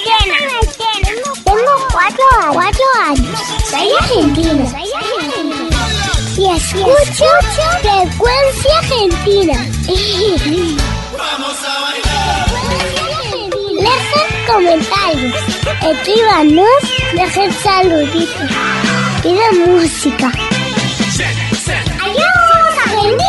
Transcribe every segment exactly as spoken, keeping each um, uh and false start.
Argentina. Tengo cuatro, cuatro años. Soy argentina. Soy argentina. Y escucho Frecuencia Argentina. Vamos a bailar. Dejen comentarios. Escríbanos. Dejen saluditos. Piden música. ¡Adiós, Argentina!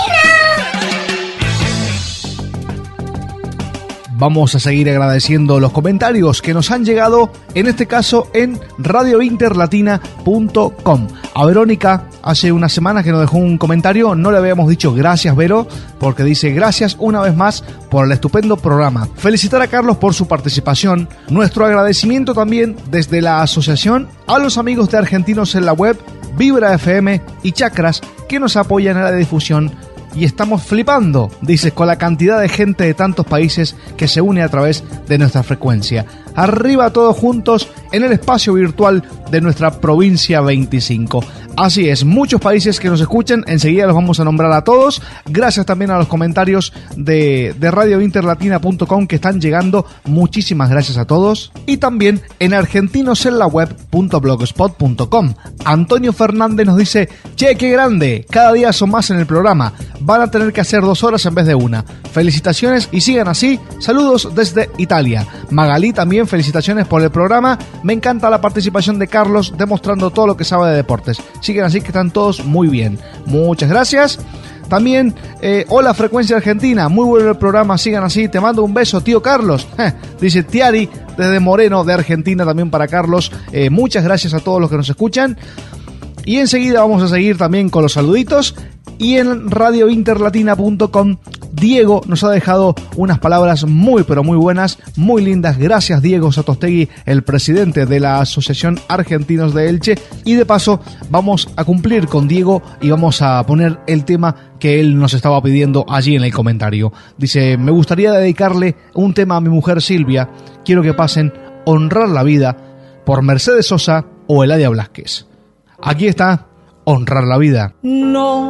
Vamos a seguir agradeciendo los comentarios que nos han llegado, en este caso en radio interlatina punto com. A Verónica, hace unas semanas que nos dejó un comentario, no le habíamos dicho gracias, Vero, porque dice gracias una vez más por el estupendo programa. Felicitar a Carlos por su participación. Nuestro agradecimiento también desde la asociación a los amigos de Argentinos en la Web, Vibra F M y Chakras que nos apoyan en la difusión. Y estamos flipando, dices, con la cantidad de gente de tantos países que se une a través de nuestra frecuencia. Arriba todos juntos en el espacio virtual de nuestra provincia veinticinco. Así es, muchos países que nos escuchan, enseguida los vamos a nombrar a todos. Gracias también a los comentarios de, de radio interlatina punto com que están llegando. Muchísimas gracias a todos. Y también en argentinos en la web punto blogspot punto com. Antonio Fernández nos dice, che, qué grande, cada día son más en el programa. Van a tener que hacer dos horas en vez de una. Felicitaciones y sigan así. Saludos desde Italia. Magalí también, felicitaciones por el programa. Me encanta la participación de Carlos demostrando todo lo que sabe de deportes. Siguen así, que están todos muy bien. Muchas gracias. También, eh, hola Frecuencia Argentina, muy bueno el programa, sigan así, te mando un beso, tío Carlos. Eh, dice Tiari desde Moreno de Argentina, también para Carlos. Eh, muchas gracias a todos los que nos escuchan. Y enseguida vamos a seguir también con los saluditos. Y en radio interlatina punto com, Diego nos ha dejado unas palabras muy pero muy buenas, muy lindas. Gracias, Diego Satostegui, el presidente de la Asociación Argentinos de Elche. Y de paso vamos a cumplir con Diego y vamos a poner el tema que él nos estaba pidiendo allí en el comentario. Dice, me gustaría dedicarle un tema a mi mujer Silvia. Quiero que pasen Honrar la Vida por Mercedes Sosa o Eladia Blasquez. Aquí está Honrar la Vida. No,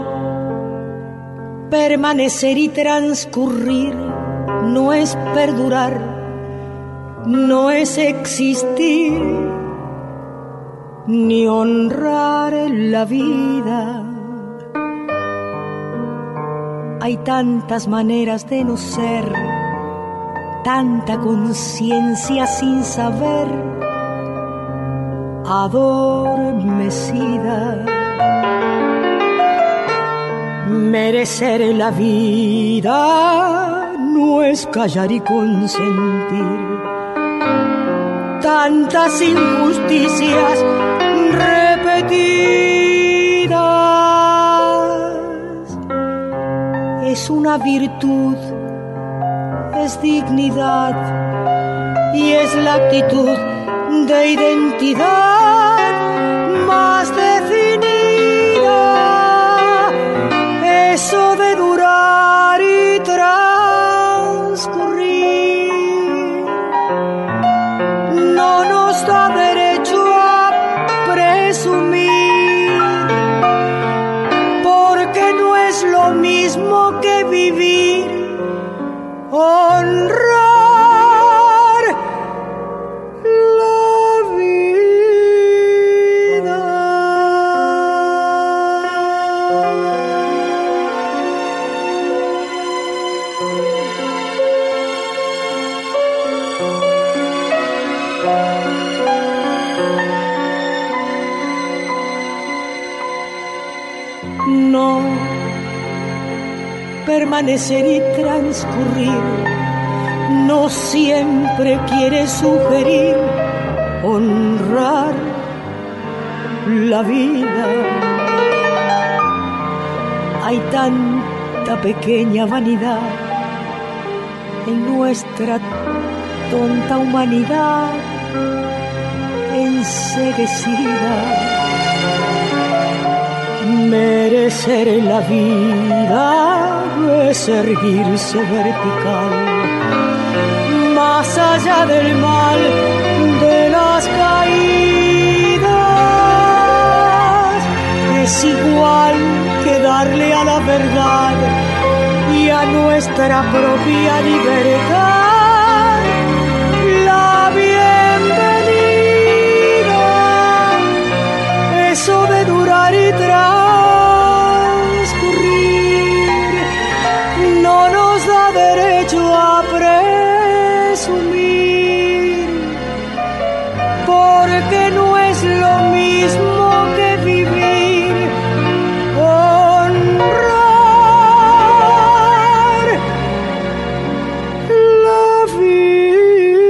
permanecer y transcurrir no es perdurar, no es existir, ni honrar la vida. Hay tantas maneras de no ser, tanta conciencia sin saber, adormecida. Merecer la vida no es callar y consentir tantas injusticias repetidas. Es una virtud, es dignidad y es la actitud de identidad más definida. Eso de durar y transcurrir no nos da derecho a presumir, porque no es lo mismo que vivir, honrar la vida. No, permanecer y transcurrir no siempre quiere sugerir honrar la vida. Hay tanta pequeña vanidad en nuestra tonta humanidad enceguecida. Merecer la vida es erguirse vertical, más allá del mal de las caídas. Es igual que darle a la verdad y a nuestra propia libertad la bienvenida. presumir, porque no es lo mismo que vivir, honrar la vida.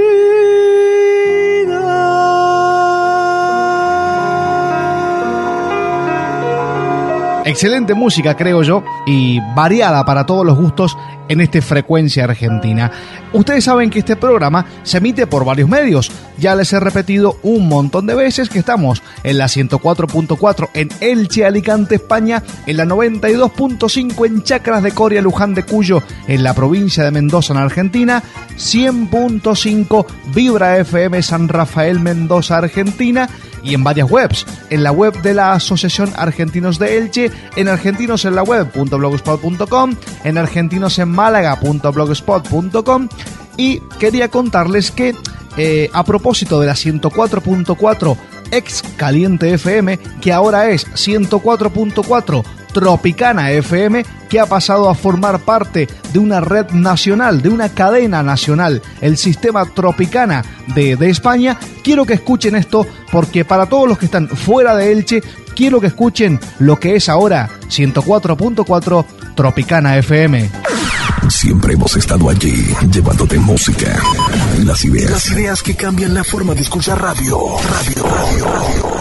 Excelente música, creo yo, y variada para todos los gustos en este Frecuencia Argentina. Ustedes saben que este programa se emite por varios medios. Ya les he repetido un montón de veces que estamos en la ciento cuatro punto cuatro en Elche, Alicante, España, en la noventa y dos punto cinco en Chacras de Coria, Luján de Cuyo, en la provincia de Mendoza, en Argentina, cien punto cinco Vibra F M San Rafael, Mendoza, Argentina, y en varias webs, en la web de la Asociación Argentinos de Elche, en Argentinos en la web punto blogspot punto com, en Argentinos en Málaga punto blogspot punto com. Y quería contarles que eh, a propósito de la ciento cuatro punto cuatro ex Caliente F M, que ahora es ciento cuatro punto cuatro Tropicana F M, que ha pasado a formar parte de una red nacional, de una cadena nacional, el sistema Tropicana de, de España. Quiero que escuchen esto, porque para todos los que están fuera de Elche, quiero que escuchen lo que es ahora ciento cuatro punto cuatro Tropicana F M. Siempre hemos estado allí, llevándote música, las ideas, las ideas que cambian la forma de escuchar radio, radio, radio.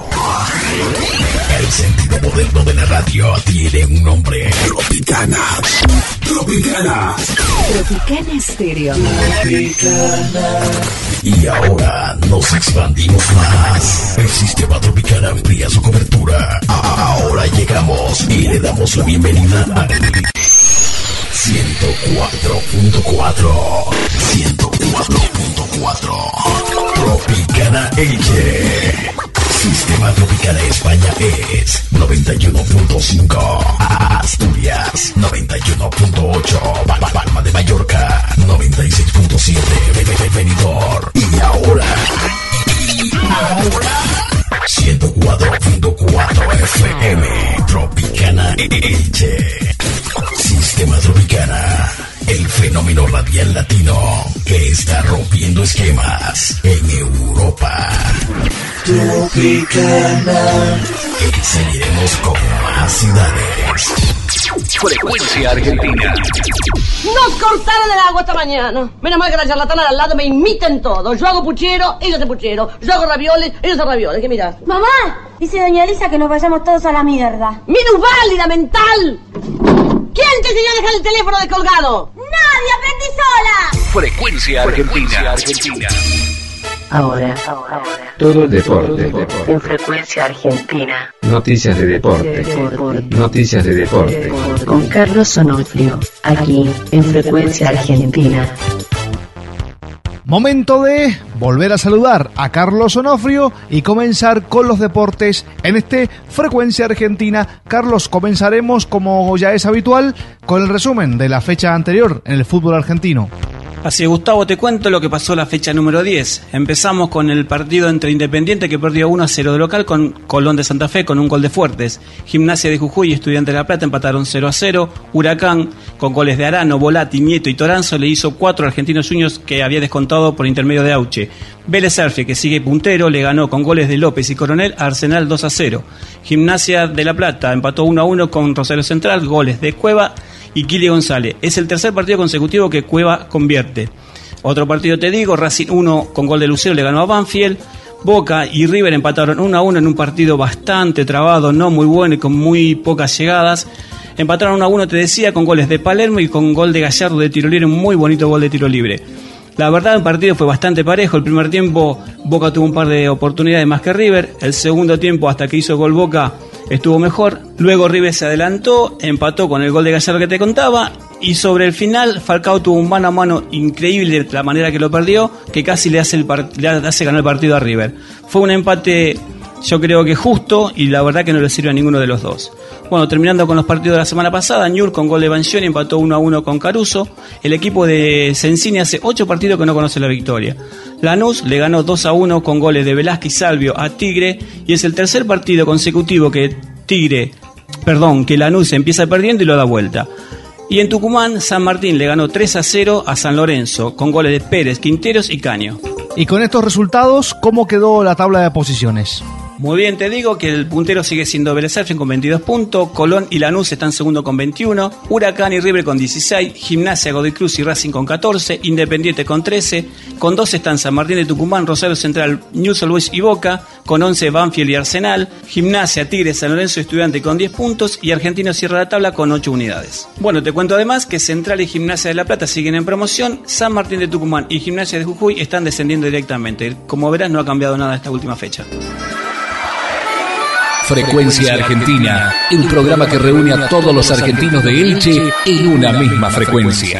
El sentido moderno de la radio tiene un nombre: Tropicana. Tropicana. Tropicana Estéreo. Tropicana. Y ahora nos expandimos más. El sistema Tropicana amplía su cobertura. Ahora llegamos y le damos la bienvenida a ciento cuatro punto cuatro. ciento cuatro punto cuatro. Tropicana Elche. Sistema Tropicana España es noventa y uno punto cinco. Asturias noventa y uno punto ocho. Palma de Mallorca noventa y seis punto siete. Benidorm. Y ahora, y ahora ciento cuatro punto cuatro F M. Tropicana Elche. Sistema Tropicana, el fenómeno radial latino que está rompiendo esquemas en Europa. Tropicana. Y seguiremos con más ciudades. Frecuencia Argentina. Nos cortaron el agua esta mañana. Menos mal que la charlatana de al lado me imiten todo. Yo hago puchero, ella hace puchero. Yo hago ravioles, ella hace ravioles. ¿Qué mirás? Mamá, dice doña Elisa que nos vayamos todos a la mierda. ¡Minusválida mental! ¿Quién te enseñó a dejar el teléfono descolgado? ¡Nadie! ¡Aprendí sola! Frecuencia Argentina. Argentina. Ahora, ahora, todo el deporte. en Frecuencia Argentina. Noticias de deporte. Deporte. Noticias de deporte. Con Carlos Onofrio, aquí en Frecuencia Argentina. Momento de volver a saludar a Carlos Onofrio y comenzar con los deportes en este Frecuencia Argentina. Carlos, comenzaremos, como ya es habitual, con el resumen de la fecha anterior en el fútbol argentino. Así es, Gustavo, te cuento lo que pasó la fecha número diez. Empezamos con el partido entre Independiente, que perdió uno a cero de local con Colón de Santa Fe con un gol de Fuertes. Gimnasia de Jujuy y Estudiantes de La Plata empataron cero a cero. Huracán, con goles de Arano, Volati, Nieto y Toranzo, le hizo cuatro a Argentinos Juniors, que había descontado por intermedio de Auche. Vélez Sarsfield, que sigue puntero, le ganó con goles de López y Coronel a Arsenal dos a cero. Gimnasia de La Plata empató uno a uno con Rosario Central, goles de Cueva y Kili González. Es el tercer partido consecutivo que Cueva convierte. Otro partido te digo, Racing uno con gol de Lucero le ganó a Banfield. Boca y River empataron uno a uno en un partido bastante trabado, no muy bueno y con muy pocas llegadas. Empataron uno a uno, te decía, con goles de Palermo y con gol de Gallardo de tiro libre, un muy bonito gol de tiro libre. La verdad, el partido fue bastante parejo. El primer tiempo Boca tuvo un par de oportunidades más que River. El segundo tiempo, hasta que hizo gol Boca, estuvo mejor. Luego River se adelantó, empató con el gol de Gallardo que te contaba. Y sobre el final, Falcao tuvo un mano a mano increíble de la manera que lo perdió, que casi le hace, el part- le hace ganar el partido a River. Fue un empate, yo creo que justo, y la verdad que no le sirve a ninguno de los dos. Bueno, terminando con los partidos de la semana pasada, Ñur con gol de Banchioni empató uno a uno con Caruso. El equipo de Sensini hace ocho partidos que no conoce la victoria. Lanús le ganó dos a uno con goles de Velázquez y Salvio a Tigre, y es el tercer partido consecutivo que Tigre, perdón, que Lanús empieza perdiendo y lo da vuelta. Y en Tucumán, San Martín le ganó tres a cero a San Lorenzo, con goles de Pérez, Quinteros y Caño. Y con estos resultados, ¿cómo quedó la tabla de posiciones? Muy bien, te digo que el puntero sigue siendo Vélez Sarsfield con veintidós puntos, Colón y Lanús están segundo con veintiuno, Huracán y River con dieciséis, Gimnasia, Godoy Cruz y Racing con catorce, Independiente con trece, con doce están San Martín de Tucumán, Rosario Central, Newell's Old Boys y Boca, con once Banfield y Arsenal, Gimnasia, Tigres, San Lorenzo y Estudiante con diez puntos y Argentino cierra la tabla con ocho unidades. Bueno, te cuento además que Central y Gimnasia de La Plata siguen en promoción, San Martín de Tucumán y Gimnasia de Jujuy están descendiendo directamente. Como verás, no ha cambiado nada esta última fecha. Frecuencia Argentina, el programa que reúne a todos los argentinos de Elche en una misma frecuencia.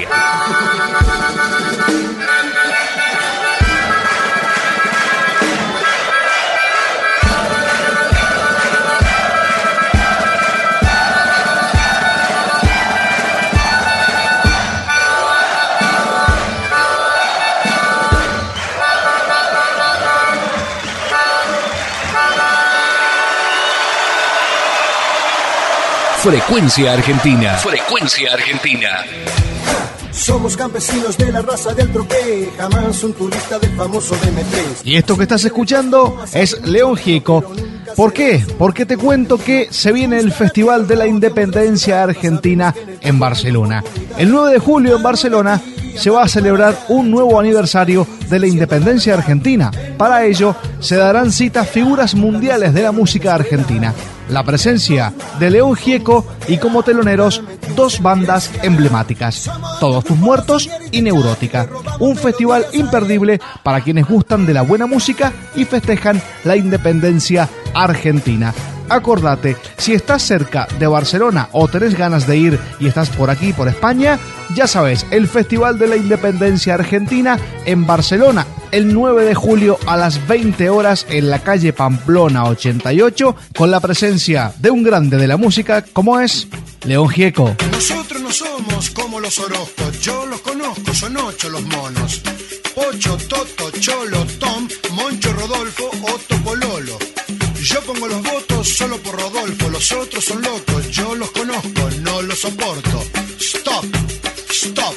Frecuencia Argentina. Frecuencia Argentina. Somos campesinos de la raza del troqué, jamás un turista del famoso D M tres. Y esto que estás escuchando es León Gieco. ¿Por qué? Porque te cuento que se viene el Festival de la Independencia Argentina en Barcelona. El nueve de julio en Barcelona se va a celebrar un nuevo aniversario de la independencia argentina. Para ello se darán cita figuras mundiales de la música argentina. La presencia de León Gieco y como teloneros dos bandas emblemáticas, Todos tus muertos y Neurótica. Un festival imperdible para quienes gustan de la buena música y festejan la independencia argentina. Acordate, si estás cerca de Barcelona o tenés ganas de ir y estás por aquí, por España, ya sabes, el Festival de la Independencia Argentina en Barcelona, el nueve de julio a las veinte horas en la calle Pamplona ochenta y ocho, con la presencia de un grande de la música como es León Gieco. Nosotros no somos como los Orozcos, yo los conozco, son ocho los monos. Pocho, Toto, Cholo, Tom, Moncho, Rodolfo, Otto, Pololo. Yo pongo los votos solo por Rodolfo, los otros son locos, yo los conozco, no los soporto. Stop, stop.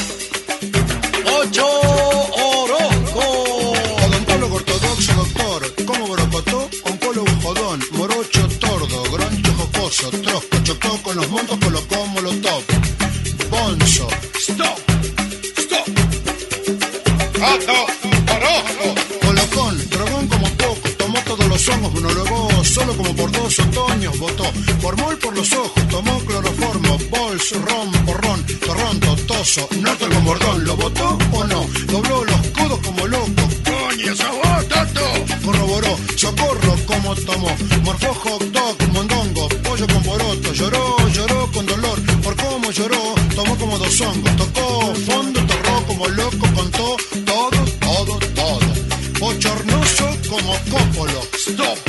Ocho Orozco. Odontólogo ortodoxo, doctor, como Borocotó, oncólogo jodón, morocho tordo, groncho jocoso, trosco, chocó con los montos, colocó molotov. Bonzo. Stop, stop. Ocho Orozco. Colocón, drogón como poco, tomó todos los hongos, monólogó solo como por dos otoños, votó por mol por los ojos, tomó cloroformo, bols, ron, porrón, torrón, totoso, norte con bordón, ¿lo votó o no? Dobló los codos como loco, coño, esa vos, tato. Corroboró, socorro como tomó, morfó hot dog, mondongo, pollo con poroto, lloró, lloró con dolor, por cómo lloró, tomó como dos hongos, tocó fondo, torró como loco, contó todo, todo, todo. Bochornoso como Cópolo. Stop.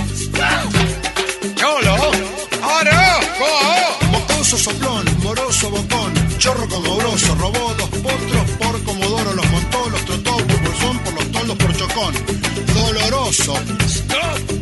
Cholo. Orozco. Mocoso soplón, moroso bocón, chorro como broso, robó dos potros por Comodoro, los montó, los trotó por bolsón, por los toldos por chocón. Doloroso. Stop.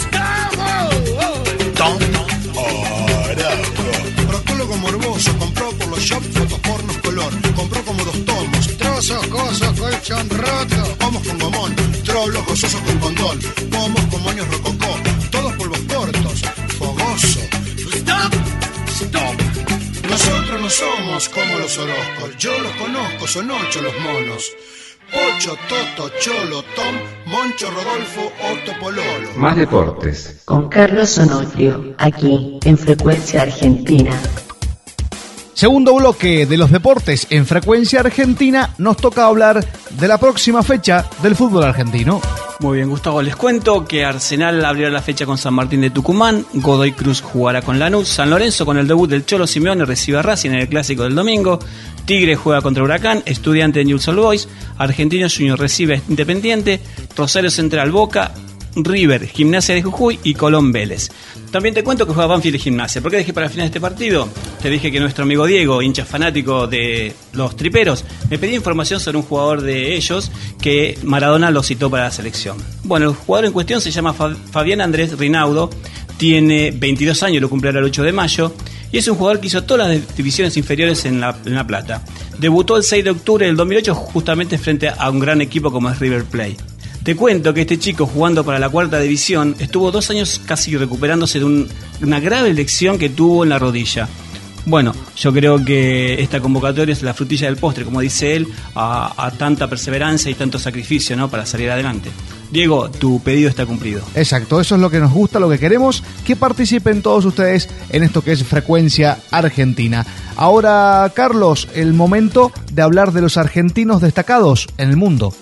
Stop. Tom. Orozco. Proctólogo morboso, compró por los shops fotos pornos color, compró como dos tomos, trozos, cosos, colchón roto, pomos con gomón, trolos gozosos con condón, pomos con moños rococó, todos polvos cortos, fogoso. Stop, stop. Nosotros no somos como los Orozcos, yo los conozco, son ocho los monos. Pocho, Toto, Cholo, Tom, Moncho, Rodolfo, Otto, Pololo. Más deportes. Con Carlos Onofrio, aquí en Frecuencia Argentina. Segundo bloque de los deportes en Frecuencia Argentina, nos toca hablar de la próxima fecha del fútbol argentino. Muy bien, Gustavo, les cuento que Arsenal abrirá la fecha con San Martín de Tucumán, Godoy Cruz jugará con Lanús, San Lorenzo con el debut del Cholo Simeone recibe a Racing en el clásico del domingo, Tigre juega contra Huracán, Estudiante de Newell's Old Boys, Argentinos Juniors recibe a Independiente, Rosario Central Boca, River, Gimnasia de Jujuy y Colón Vélez. También te cuento que juega Banfield y Gimnasia. ¿Por qué dejé para el final de este partido? Te dije que nuestro amigo Diego, hincha fanático de los triperos, me pedía información sobre un jugador de ellos que Maradona lo citó para la selección. Bueno, el jugador en cuestión se llama Fabián Andrés Rinaudo, tiene veintidós años, lo cumple el ocho de mayo, y es un jugador que hizo todas las divisiones inferiores en La, en la Plata. Debutó el seis de octubre del dos mil ocho justamente frente a un gran equipo como es River Plate. Te cuento que este chico, jugando para la cuarta división, estuvo dos años casi recuperándose de un, una grave lesión que tuvo en la rodilla. Bueno, yo creo que esta convocatoria es la frutilla del postre, como dice él, a, a tanta perseverancia y tanto sacrificio, ¿no?, para salir adelante. Diego, tu pedido está cumplido. Exacto, eso es lo que nos gusta, lo que queremos, que participen todos ustedes en esto que es Frecuencia Argentina. Ahora, Carlos, el momento de hablar de los argentinos destacados en el mundo.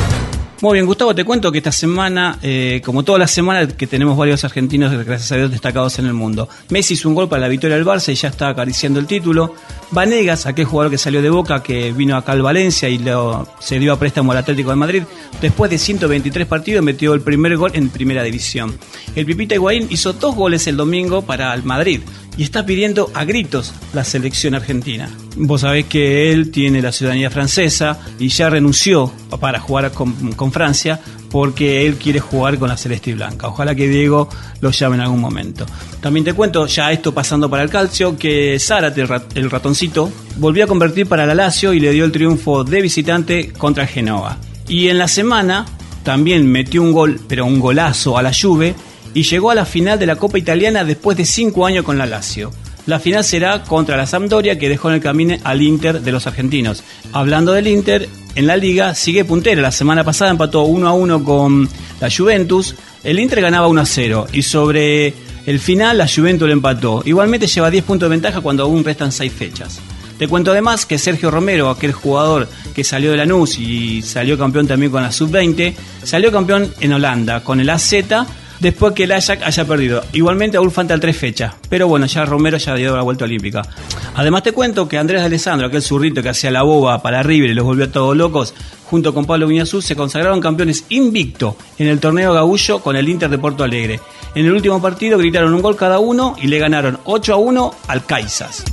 Muy bien, Gustavo, te cuento que esta semana, eh, como todas las semanas, que tenemos varios argentinos, gracias a Dios, destacados en el mundo. Messi hizo un gol para la victoria del Barça y ya está acariciando el título. Vanegas, aquel jugador que salió de Boca, que vino acá al Valencia y lo, se dio a préstamo al Atlético de Madrid, después de ciento veintitrés partidos metió el primer gol en Primera División. El Pipita Higuaín hizo dos goles el domingo para el Madrid y está pidiendo a gritos la selección argentina. Vos sabés que él tiene la ciudadanía francesa y ya renunció para jugar con, con Francia porque él quiere jugar con la celeste y blanca. Ojalá que Diego lo llame en algún momento. También te cuento, ya esto pasando para el calcio, que Zárate, el, rat, el ratoncito, volvió a convertir para la Lazio y le dio el triunfo de visitante contra el Genoa. Y en la semana también metió un gol, pero un golazo a la Juve, y llegó a la final de la Copa Italiana después de cinco años con la Lazio. La final será contra la Sampdoria, que dejó en el camino al Inter de los argentinos. Hablando del Inter, en la Liga sigue puntero. La semana pasada empató uno a uno con la Juventus. El Inter ganaba uno a cero y sobre el final la Juventus lo empató. Igualmente lleva diez puntos de ventaja cuando aún restan seis fechas. Te cuento además que Sergio Romero, aquel jugador que salió de Lanús y salió campeón también con la sub veinte, salió campeón en Holanda con el A Z, después que el Ajax haya perdido. Igualmente aún faltan tres fechas, pero bueno, ya Romero ya dio la vuelta olímpica. Además te cuento que Andrés D'Alessandro, aquel zurrito que hacía la boba para River y los volvió todos locos, junto con Pablo Viñazú, se consagraron campeones invicto en el torneo Gaúcho con el Inter de Porto Alegre. En el último partido gritaron un gol cada uno y le ganaron ocho a uno al Caixas.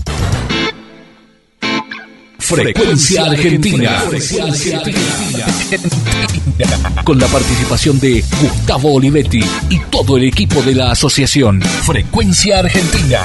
Frecuencia Argentina. Frecuencia Argentina. Con la participación de Gustavo Olivetti y todo el equipo de la asociación Frecuencia Argentina.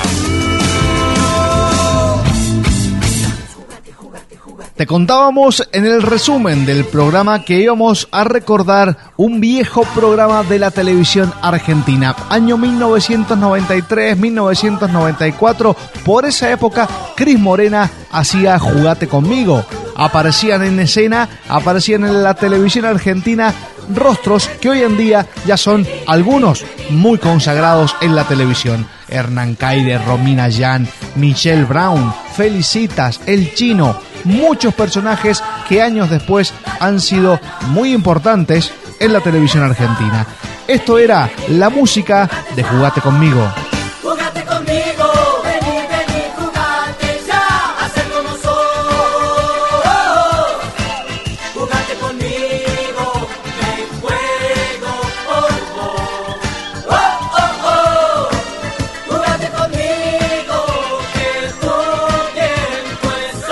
Te contábamos en el resumen del programa que íbamos a recordar un viejo programa de la televisión argentina. Año mil novecientos noventa y tres, mil novecientos noventa y cuatro. Por esa época, Cris Morena hacía Jugate Conmigo. Aparecían en escena, aparecían en la televisión argentina rostros que hoy en día ya son algunos muy consagrados en la televisión. Hernán Caire, Romina Yan, Michelle Brown, Felicitas, El Chino, muchos personajes que años después han sido muy importantes en la televisión argentina. Esto era la música de Jugate Conmigo. Jugate conmigo, vení, vení, jugate ya, hacer como soy. Jugate conmigo, me juego por vos. Oh, oh, oh. Jugate conmigo, que tu tiempo es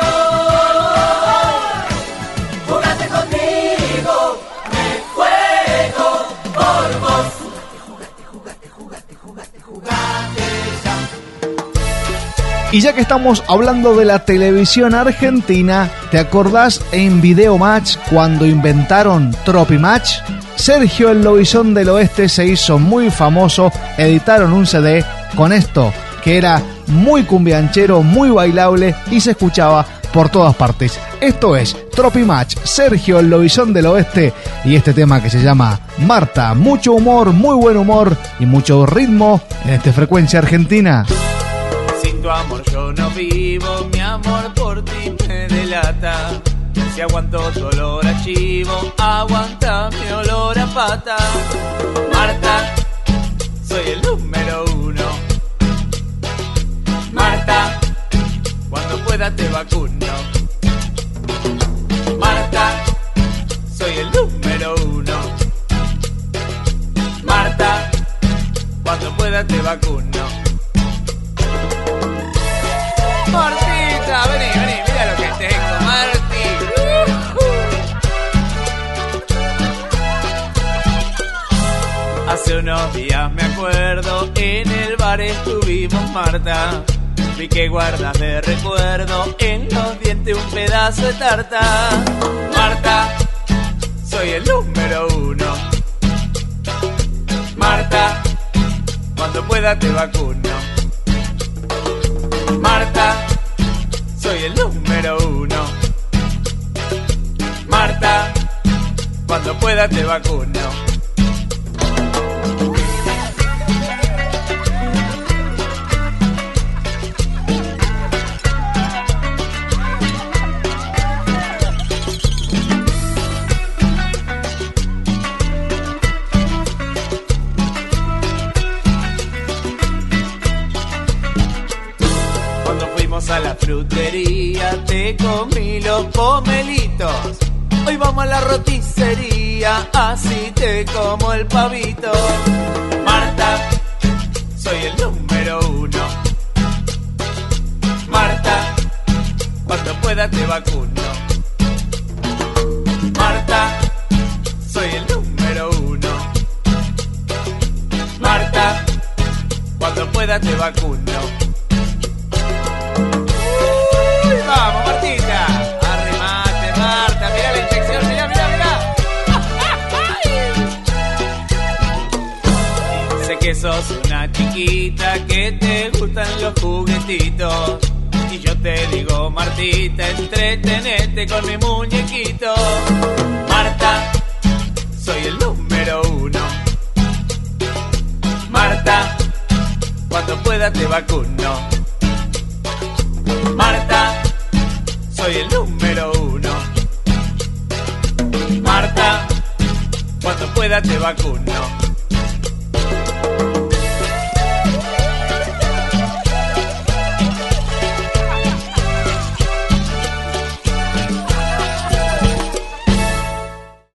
hoy. Jugate conmigo, me juego por vos. Jugate, jugate, jugate, jugate ya. Y ya que estamos hablando de la televisión argentina, ¿te acordás en Video Match cuando inventaron Tropimatch? Sergio el Lobizón del Oeste se hizo muy famoso, editaron un C D con esto, que era muy cumbianchero, muy bailable y se escuchaba por todas partes. Esto es Tropimatch, Sergio el Lobizón del Oeste y este tema que se llama Marta. Mucho humor, muy buen humor y mucho ritmo en esta Frecuencia Argentina. Sin tu amor yo no vivo, mi amor por ti me delata. Si aguanto tu olor a chivo, aguanta mi olor a pata. Marta, soy el número uno. Marta, cuando pueda te vacuno. Marta, soy el número uno. Marta, cuando pueda te vacuno. Martita, vení, vení, mira lo que tengo, Marti. Uh-huh. Hace unos días me acuerdo, en el bar estuvimos, Marta. Vi que guardas de recuerdo en los dientes un pedazo de tarta. Marta, soy el número uno. Marta, cuando pueda te vacuno. Marta, soy el número uno. Marta, cuando pueda te vacuno. A la frutería te comí los pomelitos. Hoy vamos a la roticería, así te como el pavito. Marta, soy el número uno. Marta, cuando pueda te vacuno. Marta, soy el número uno. Marta, cuando pueda te vacuno. Vamos, Martita, arremate, Marta, mirá la inyección, mirá, mirá, mirá. Sé que sos una chiquita que te gustan los juguetitos. Y yo te digo, Martita, entretenete con mi muñequito. Marta, soy el número uno. Marta, cuando pueda te vacuno. Marta, soy el número uno. Marta, cuando pueda te vacuno.